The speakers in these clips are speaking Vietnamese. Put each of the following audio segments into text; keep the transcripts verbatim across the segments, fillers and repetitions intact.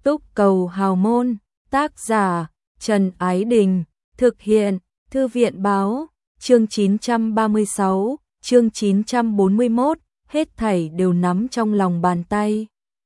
Túc Cầu Hào Môn, tác giả Trần Ái Đình, thực hiện Thư viện Báo, chương chín trăm ba mươi sáu, chương chín trăm bốn mươi mốt, hết thảy đều nắm trong lòng bàn tay.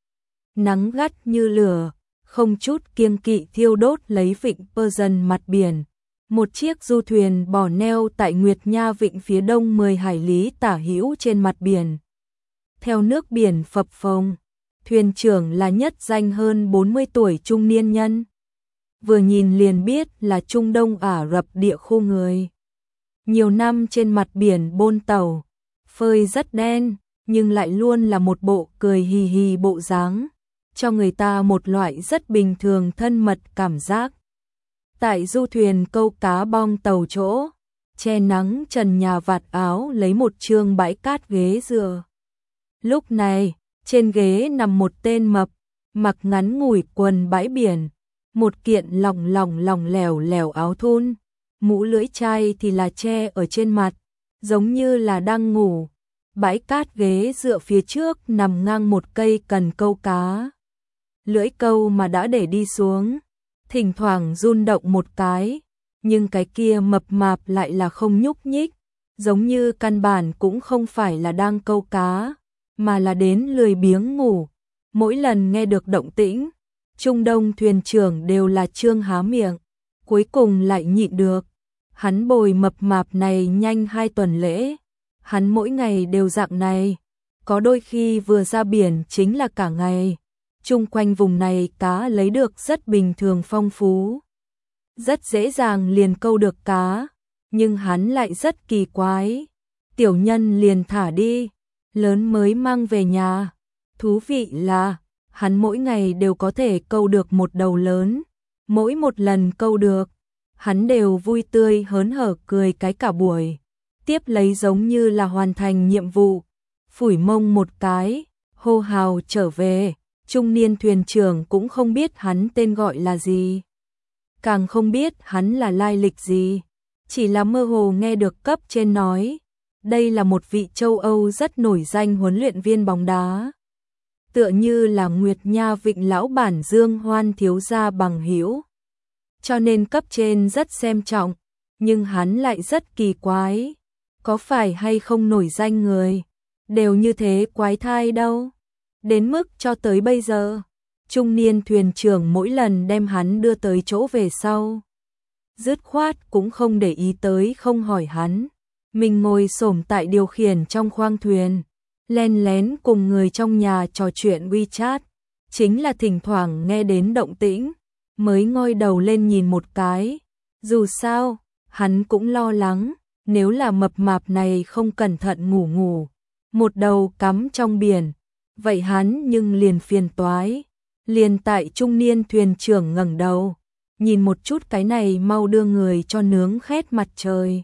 Nắng gắt như lửa, không chút kiêng kỵ thiêu đốt lấy vịnh Persian mặt biển. Một chiếc du thuyền bỏ neo tại Nguyệt Nha vịnh phía đông mười hải lý tả hữu trên mặt biển. Theo nước biển phập phồng, thuyền trưởng là nhất danh hơn bốn mươi tuổi trung niên nhân. Vừa nhìn liền biết là Trung Đông Ả Rập địa khu người. Nhiều năm trên mặt biển bôn tàu, phơi rất đen, nhưng lại luôn là một bộ cười hì hì bộ dáng, cho người ta một loại rất bình thường thân mật cảm giác. Tại du thuyền câu cá bong tàu chỗ, che nắng trần nhà vạt áo lấy một trương bãi cát ghế dựa. Lúc này, trên ghế nằm một tên mập, mặc ngắn ngủi quần bãi biển, một kiện lỏng lỏng lỏng lẻo lẻo áo thun, mũ lưỡi chai thì là che ở trên mặt, giống như là đang ngủ. Bãi cát ghế dựa phía trước nằm ngang một cây cần câu cá. Lưỡi câu mà đã để đi xuống, thỉnh thoảng run động một cái, nhưng cái kia mập mạp lại là không nhúc nhích, giống như căn bản cũng không phải là đang câu cá, mà là đến lười biếng ngủ. Mỗi lần nghe được động tĩnh, Trung Đông thuyền trưởng đều là trương há miệng, cuối cùng lại nhịn được. Hắn bồi mập mạp này nhanh hai tuần lễ, hắn mỗi ngày đều dạng này, có đôi khi vừa ra biển chính là cả ngày. Chung quanh vùng này cá lấy được rất bình thường phong phú, rất dễ dàng liền câu được cá, nhưng hắn lại rất kỳ quái. Tiểu nhân liền thả đi, lớn mới mang về nhà. Thú vị là, hắn mỗi ngày đều có thể câu được một đầu lớn, mỗi một lần câu được, hắn đều vui tươi hớn hở cười cái cả buổi, tiếp lấy giống như là hoàn thành nhiệm vụ, phủi mông một cái, hô hào trở về. Trung niên thuyền trưởng cũng không biết hắn tên gọi là gì, càng không biết hắn là lai lịch gì, chỉ là mơ hồ nghe được cấp trên nói, đây là một vị châu Âu rất nổi danh huấn luyện viên bóng đá. Tựa như là Nguyệt Nha vịnh lão bản Dương Hoan thiếu gia bằng hữu, cho nên cấp trên rất xem trọng, nhưng hắn lại rất kỳ quái, có phải hay không nổi danh người đều như thế quái thai đâu. Đến mức cho tới bây giờ, trung niên thuyền trưởng mỗi lần đem hắn đưa tới chỗ về sau, dứt khoát cũng không để ý tới không hỏi hắn. Mình ngồi xổm tại điều khiển trong khoang thuyền, len lén cùng người trong nhà trò chuyện WeChat, chính là thỉnh thoảng nghe đến động tĩnh, mới ngoi đầu lên nhìn một cái. Dù sao, hắn cũng lo lắng, nếu là mập mạp này không cẩn thận ngủ ngủ, một đầu cắm trong biển, vậy hắn nhưng liền phiền toái. Liền tại trung niên thuyền trưởng ngẩng đầu, nhìn một chút cái này mau đưa người cho nướng khét mặt trời.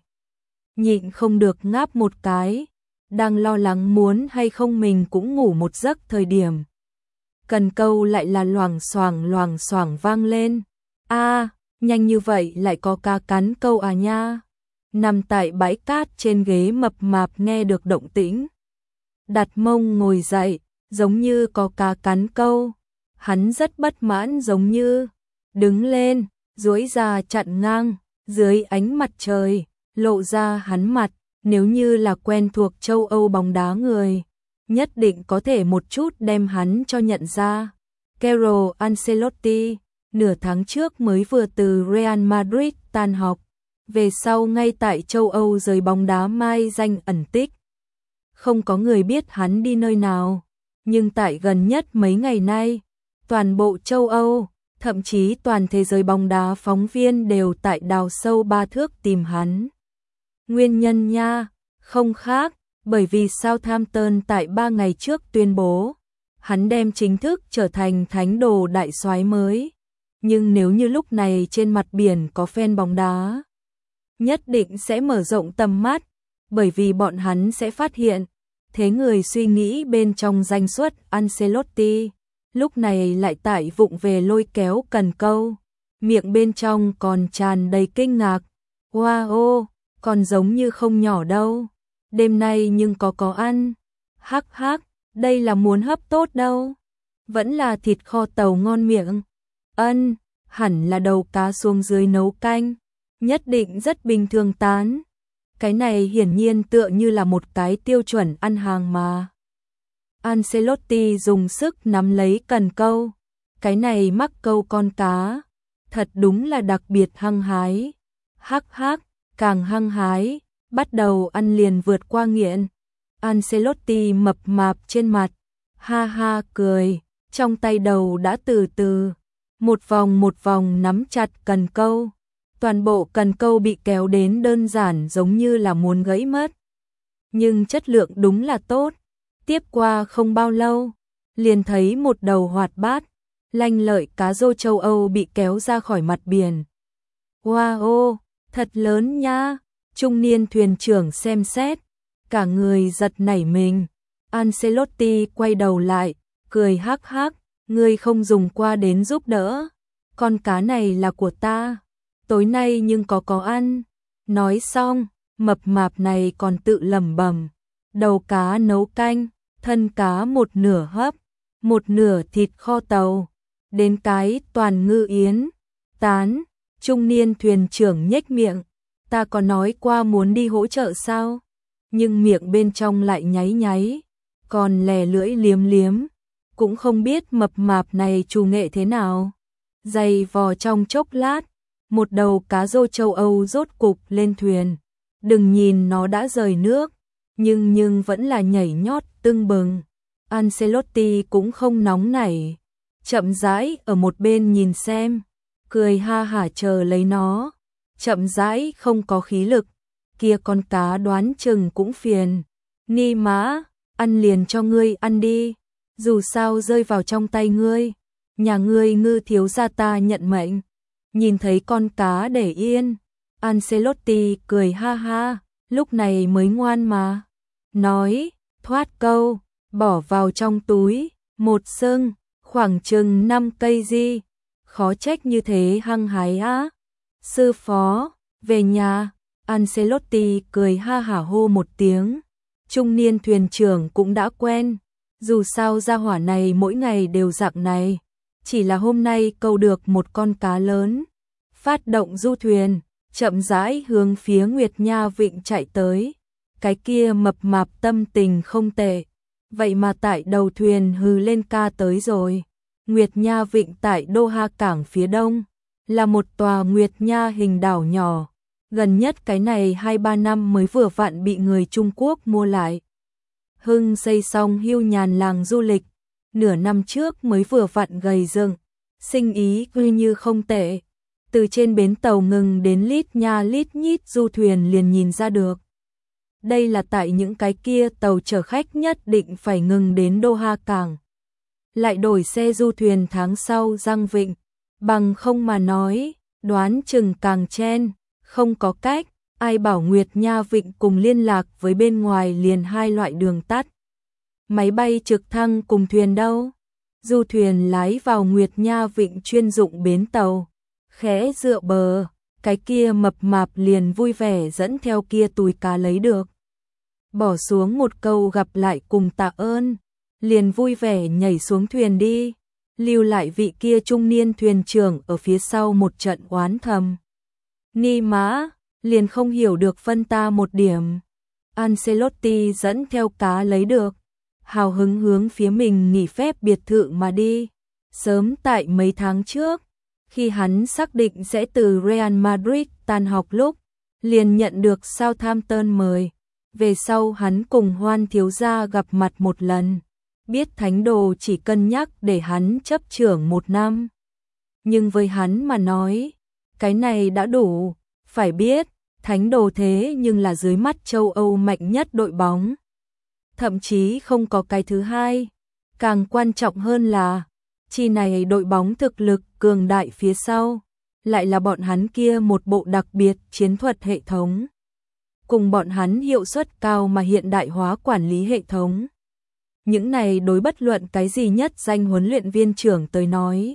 Nhịn không được ngáp một cái, đang lo lắng muốn hay không mình cũng ngủ một giấc thời điểm. Cần câu lại là loảng xoảng loảng xoảng vang lên. A, nhanh như vậy lại có cá cắn câu à nha. Nằm tại bãi cát trên ghế mập mạp nghe được động tĩnh, đặt mông ngồi dậy, giống như có cá cắn câu. Hắn rất bất mãn giống như đứng lên, duỗi ra chặn ngang, dưới ánh mặt trời, lộ ra hắn mặt, nếu như là quen thuộc châu Âu bóng đá người, nhất định có thể một chút đem hắn cho nhận ra. Carlo Ancelotti, nửa tháng trước mới vừa từ Real Madrid tan học, về sau ngay tại châu Âu rời bóng đá mai danh ẩn tích. Không có người biết hắn đi nơi nào, nhưng tại gần nhất mấy ngày nay, toàn bộ châu Âu, thậm chí toàn thế giới bóng đá phóng viên đều tại đào sâu ba thước tìm hắn. Nguyên nhân nha, không khác, bởi vì Southampton tại ba ngày trước tuyên bố, hắn đem chính thức trở thành thánh đồ đại soái mới. Nhưng nếu như lúc này trên mặt biển có fan bóng đá, nhất định sẽ mở rộng tầm mắt, bởi vì bọn hắn sẽ phát hiện, thế người suy nghĩ bên trong danh suất Ancelotti, lúc này lại tại vụng về lôi kéo cần câu, miệng bên trong còn tràn đầy kinh ngạc. Wow, còn giống như không nhỏ đâu, đêm nay nhưng có có ăn, hắc hắc, đây là muốn hấp tốt đâu. Vẫn là thịt kho tàu ngon miệng. Ân, hẳn là đầu cá xuống dưới nấu canh. Nhất định rất bình thường tán. Cái này hiển nhiên tựa như là một cái tiêu chuẩn ăn hàng mà. Ancelotti dùng sức nắm lấy cần câu. Cái này mắc câu con cá. Thật đúng là đặc biệt hăng hái. Hắc hắc, càng hăng hái, bắt đầu ăn liền vượt qua nghiện. Ancelotti mập mạp trên mặt. Ha ha cười, trong tay đầu đã từ từ. Một vòng một vòng nắm chặt cần câu. Toàn bộ cần câu bị kéo đến đơn giản giống như là muốn gãy mất. Nhưng chất lượng đúng là tốt. Tiếp qua không bao lâu, liền thấy một đầu hoạt bát, lanh lợi cá rô châu Âu bị kéo ra khỏi mặt biển. Wow, thật lớn nha. Trung niên thuyền trưởng xem xét, cả người giật nảy mình. Ancelotti quay đầu lại, cười hắc hắc, ngươi không dùng qua đến giúp đỡ. Con cá này là của ta. Tối nay nhưng có có ăn. Nói xong, mập mạp này còn tự lẩm bẩm, đầu cá nấu canh, thân cá một nửa hấp, một nửa thịt kho tàu, đến cái toàn ngư yến. Tán, trung niên thuyền trưởng nhếch miệng, ta có nói qua muốn đi hỗ trợ sao? Nhưng miệng bên trong lại nháy nháy, còn lè lưỡi liếm liếm, cũng không biết mập mạp này trù nghệ thế nào. Dày vò trong chốc lát, một đầu cá rô châu Âu rốt cục lên thuyền. Đừng nhìn nó đã rời nước, nhưng nhưng vẫn là nhảy nhót tưng bừng. Ancelotti cũng không nóng nảy, chậm rãi ở một bên nhìn xem, cười ha hả chờ lấy nó. Chậm rãi không có khí lực, kia con cá đoán chừng cũng phiền. Ni má, ăn liền cho ngươi ăn đi, dù sao rơi vào trong tay ngươi, nhà ngươi ngư thiếu gia ta nhận mệnh. Nhìn thấy con cá để yên, Ancelotti cười ha ha, lúc này mới ngoan mà. Nói, thoát câu, bỏ vào trong túi, một sưng, khoảng chừng năm cây di. Khó trách như thế hăng hái á. Sư phó, về nhà. Ancelotti cười ha hả hô một tiếng. Trung niên thuyền trưởng cũng đã quen, dù sao gia hỏa này mỗi ngày đều dạng này. Chỉ là hôm nay câu được một con cá lớn. Phát động du thuyền, chậm rãi hướng phía Nguyệt Nha Vịnh chạy tới. Cái kia mập mạp tâm tình không tệ, vậy mà tại đầu thuyền hừ lên ca tới rồi. Nguyệt Nha Vịnh tại Doha cảng phía đông, là một tòa Nguyệt Nha hình đảo nhỏ. Gần nhất cái này hai ba năm mới vừa vặn bị người Trung Quốc mua lại. Hưng xây xong hưu nhàn làng du lịch, nửa năm trước mới vừa vặn gầy dựng, sinh ý cứ như không tệ. Từ trên bến tàu ngừng đến lít nha lít nhít du thuyền liền nhìn ra được. Đây là tại những cái kia tàu chở khách nhất định phải ngừng đến Doha cảng. Lại đổi xe du thuyền tháng sau răng vịnh, bằng không mà nói, đoán chừng càng chen, không có cách, ai bảo Nguyệt Nha Vịnh cùng liên lạc với bên ngoài liền hai loại đường tắt. Máy bay trực thăng cùng thuyền đâu? Du thuyền lái vào Nguyệt Nha Vịnh chuyên dụng bến tàu, khẽ dựa bờ, cái kia mập mạp liền vui vẻ dẫn theo kia túi cá lấy được. Bỏ xuống một câu gặp lại cùng tạ ơn, liền vui vẻ nhảy xuống thuyền đi, lưu lại vị kia trung niên thuyền trưởng ở phía sau một trận oán thầm. Ni má, liền không hiểu được phân ta một điểm. Ancelotti dẫn theo cá lấy được, hào hứng hướng phía mình nghỉ phép biệt thự mà đi. Sớm tại mấy tháng trước, khi hắn xác định sẽ từ Real Madrid tan học lúc, liền nhận được Southampton mời. Về sau hắn cùng Hoan thiếu gia gặp mặt một lần, biết thánh đồ chỉ cân nhắc để hắn chấp trưởng một năm. Nhưng với hắn mà nói, cái này đã đủ, phải biết, thánh đồ thế nhưng là dưới mắt châu Âu mạnh nhất đội bóng. Thậm chí không có cái thứ hai, càng quan trọng hơn là, chi này đội bóng thực lực cường đại phía sau, lại là bọn hắn kia một bộ đặc biệt chiến thuật hệ thống. Cùng bọn hắn hiệu suất cao mà hiện đại hóa quản lý hệ thống. Những này đối bất luận cái gì nhất danh huấn luyện viên trưởng tới nói,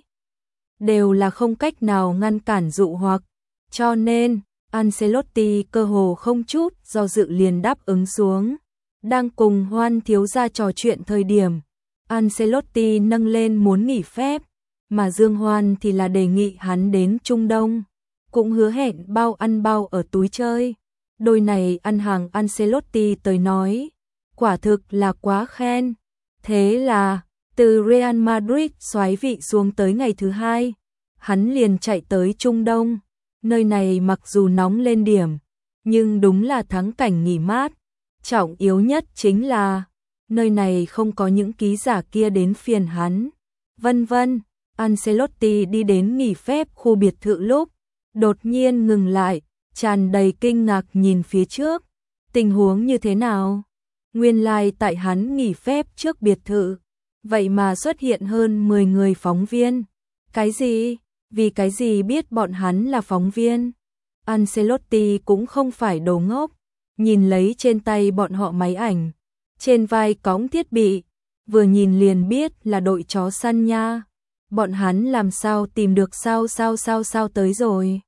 đều là không cách nào ngăn cản dụ hoặc, cho nên Ancelotti cơ hồ không chút do dự liền đáp ứng xuống. Đang cùng Hoan thiếu gia trò chuyện thời điểm, Ancelotti nâng lên muốn nghỉ phép, mà Dương Hoan thì là đề nghị hắn đến Trung Đông, cũng hứa hẹn bao ăn bao ở túi chơi. Đôi này ăn hàng Ancelotti tới nói, quả thực là quá khen. Thế là, từ Real Madrid xoáy vị xuống tới ngày thứ hai, hắn liền chạy tới Trung Đông. Nơi này mặc dù nóng lên điểm, nhưng đúng là thắng cảnh nghỉ mát. Trọng yếu nhất chính là, nơi này không có những ký giả kia đến phiền hắn. Vân vân, Ancelotti đi đến nghỉ phép khu biệt thự lúc, đột nhiên ngừng lại, tràn đầy kinh ngạc nhìn phía trước. Tình huống như thế nào? Nguyên lai tại hắn nghỉ phép trước biệt thự, vậy mà xuất hiện hơn mười người phóng viên. Cái gì? Vì cái gì biết bọn hắn là phóng viên? Ancelotti cũng không phải đồ ngốc, nhìn lấy trên tay bọn họ máy ảnh, trên vai cõng thiết bị, vừa nhìn liền biết là đội chó săn nha. Bọn hắn làm sao tìm được sao sao sao sao tới rồi.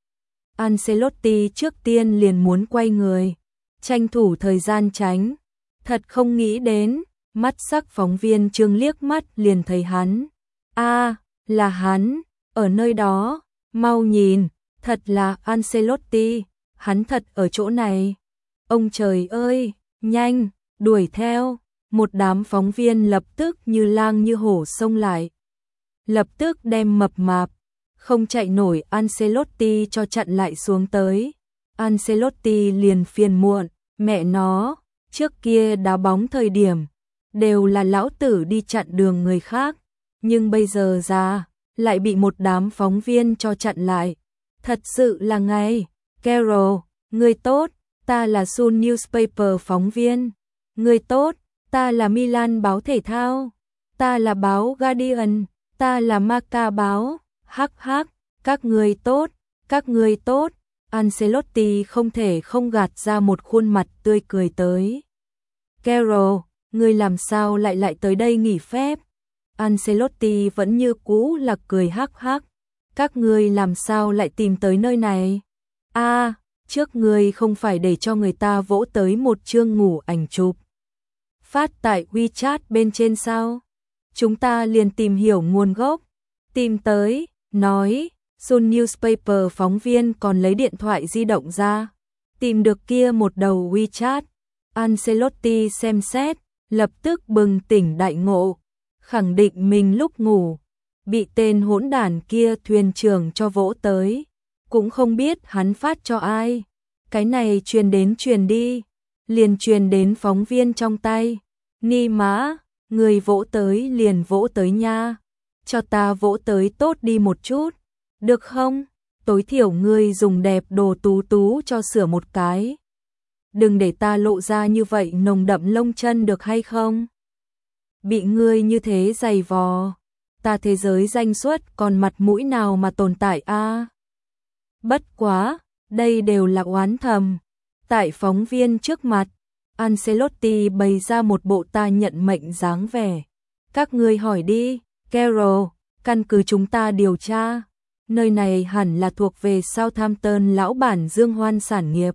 Ancelotti trước tiên liền muốn quay người, tranh thủ thời gian tránh. Thật không nghĩ đến, mắt sắc phóng viên Trương liếc mắt liền thấy hắn. A, à, là hắn, ở nơi đó, mau nhìn, thật là Ancelotti, hắn thật ở chỗ này. Ông trời ơi, nhanh, đuổi theo. Một đám phóng viên lập tức như lang như hổ xông lại, lập tức đem mập mạp, không chạy nổi Ancelotti cho chặn lại xuống tới. Ancelotti liền phiền muộn, mẹ nó, trước kia đá bóng thời điểm, đều là lão tử đi chặn đường người khác, nhưng bây giờ ra, lại bị một đám phóng viên cho chặn lại. Thật sự là ngay, Carroll, người tốt, ta là Sun Newspaper phóng viên. Người tốt, ta là Milan báo thể thao. Ta là báo Guardian, ta là Marca báo. Hắc hắc, các người tốt, các người tốt. Ancelotti không thể không gạt ra một khuôn mặt tươi cười tới. Carroll, người làm sao lại lại tới đây nghỉ phép? Ancelotti vẫn như cũ là cười hắc hắc. Các người làm sao lại tìm tới nơi này? A, à, trước người không phải để cho người ta vỗ tới một chương ngủ ảnh chụp phát tại WeChat bên trên sao? Chúng ta liền tìm hiểu nguồn gốc, tìm tới, nói, Sun Newspaper phóng viên còn lấy điện thoại di động ra, tìm được kia một đầu WeChat. Ancelotti xem xét, lập tức bừng tỉnh đại ngộ, khẳng định mình lúc ngủ, bị tên hỗn đản kia thuyền trưởng cho vỗ tới, cũng không biết hắn phát cho ai. Cái này truyền đến truyền đi, liền truyền đến phóng viên trong tay. Ni mã, người vỗ tới liền vỗ tới nha, cho ta vỗ tới tốt đi một chút, được không? Tối thiểu ngươi dùng đẹp đồ tú tú cho sửa một cái. Đừng để ta lộ ra như vậy nồng đậm lông chân được hay không? Bị ngươi như thế giày vò, ta thế giới danh xuất còn mặt mũi nào mà tồn tại a? À? Bất quá, đây đều là oán thầm. Tại phóng viên trước mặt, Ancelotti bày ra một bộ ta nhận mệnh dáng vẻ. Các ngươi hỏi đi, Carroll, căn cứ chúng ta điều tra, nơi này hẳn là thuộc về Southampton lão bản Dương Hoan sản nghiệp.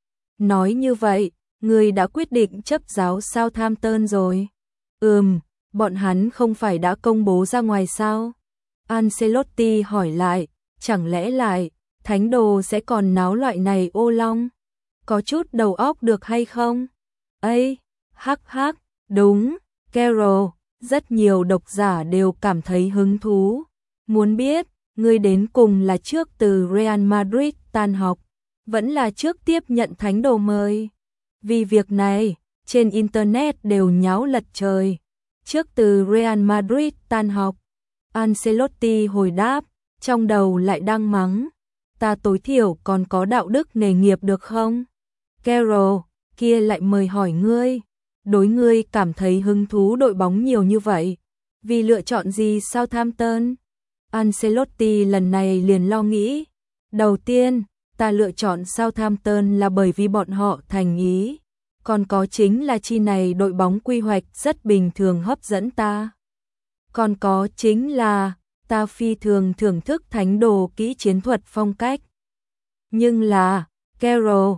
Nói như vậy, ngươi đã quyết định chấp giáo Southampton rồi. Ừm, bọn hắn không phải đã công bố ra ngoài sao? Ancelotti hỏi lại, chẳng lẽ lại, thánh đồ sẽ còn náo loại này ô long? Có chút đầu óc được hay không? Ây, hắc hắc, đúng, Carroll, rất nhiều độc giả đều cảm thấy hứng thú. Muốn biết, ngươi đến cùng là trước từ Real Madrid tan học, vẫn là trước tiếp nhận thánh đồ mời. Vì việc này, trên Internet đều nháo lật trời. Trước từ Real Madrid tan học, Ancelotti hồi đáp, trong đầu lại đang mắng. Ta tối thiểu còn có đạo đức nghề nghiệp được không? Carroll, kia lại mời hỏi ngươi, đối ngươi cảm thấy hứng thú đội bóng nhiều như vậy, vì lựa chọn gì Southampton? Ancelotti lần này liền lo nghĩ, đầu tiên, ta lựa chọn Southampton là bởi vì bọn họ thành ý, còn có chính là chi này đội bóng quy hoạch rất bình thường hấp dẫn ta. Còn có chính là, ta phi thường thưởng thức thánh đồ kỹ chiến thuật phong cách. Nhưng là, Carroll,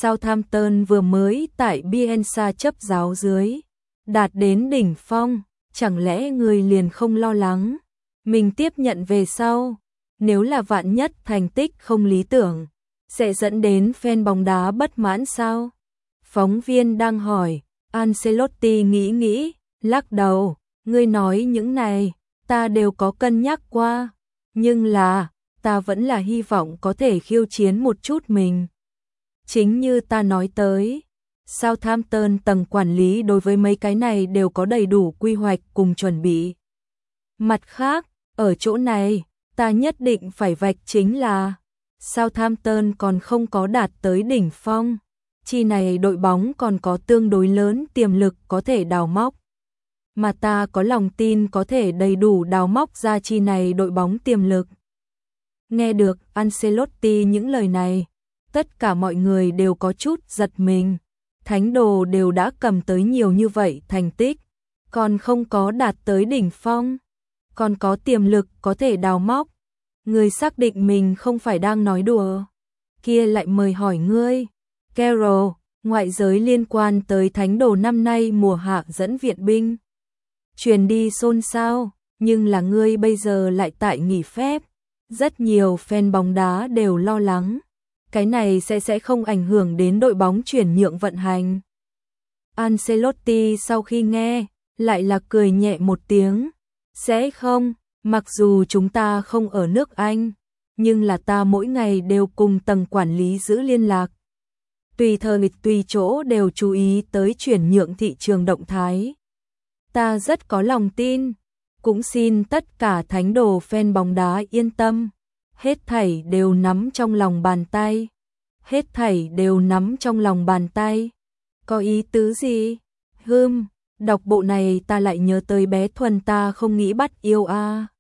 Southampton vừa mới tại Bielsa chấp giáo dưới, đạt đến đỉnh phong, chẳng lẽ ngươi liền không lo lắng? Mình tiếp nhận về sau, nếu là vạn nhất thành tích không lý tưởng, sẽ dẫn đến fan bóng đá bất mãn sao? Phóng viên đang hỏi, Ancelotti nghĩ nghĩ, lắc đầu, ngươi nói những này, ta đều có cân nhắc qua, nhưng là, ta vẫn là hy vọng có thể khiêu chiến một chút mình. Chính như ta nói tới, Southampton tầng quản lý đối với mấy cái này đều có đầy đủ quy hoạch cùng chuẩn bị. Mặt khác, ở chỗ này, ta nhất định phải vạch chính là Southampton còn không có đạt tới đỉnh phong, chi này đội bóng còn có tương đối lớn tiềm lực có thể đào móc. Mà ta có lòng tin có thể đầy đủ đào móc ra chi này đội bóng tiềm lực. Nghe được Ancelotti những lời này, tất cả mọi người đều có chút giật mình. Thánh đồ đều đã cầm tới nhiều như vậy thành tích, còn không có đạt tới đỉnh phong, còn có tiềm lực có thể đào móc. Người xác định mình không phải đang nói đùa. Kia lại mời hỏi ngươi, Carroll, ngoại giới liên quan tới thánh đồ năm nay mùa hạ dẫn viện binh. Truyền đi xôn xao, nhưng là ngươi bây giờ lại tại nghỉ phép. Rất nhiều fan bóng đá đều lo lắng. Cái này sẽ sẽ không ảnh hưởng đến đội bóng chuyển nhượng vận hành. Ancelotti sau khi nghe, lại là cười nhẹ một tiếng. Sẽ không, mặc dù chúng ta không ở nước Anh, nhưng là ta mỗi ngày đều cùng tầng quản lý giữ liên lạc. Tùy thời tùy chỗ đều chú ý tới chuyển nhượng thị trường động thái. Ta rất có lòng tin, cũng xin tất cả thánh đồ fan bóng đá yên tâm. Hết thảy đều nắm trong lòng bàn tay. Hết thảy đều nắm trong lòng bàn tay. Có ý tứ gì? Hừm, đọc bộ này ta lại nhớ tới bé Thuần ta không nghĩ bắt yêu a. À.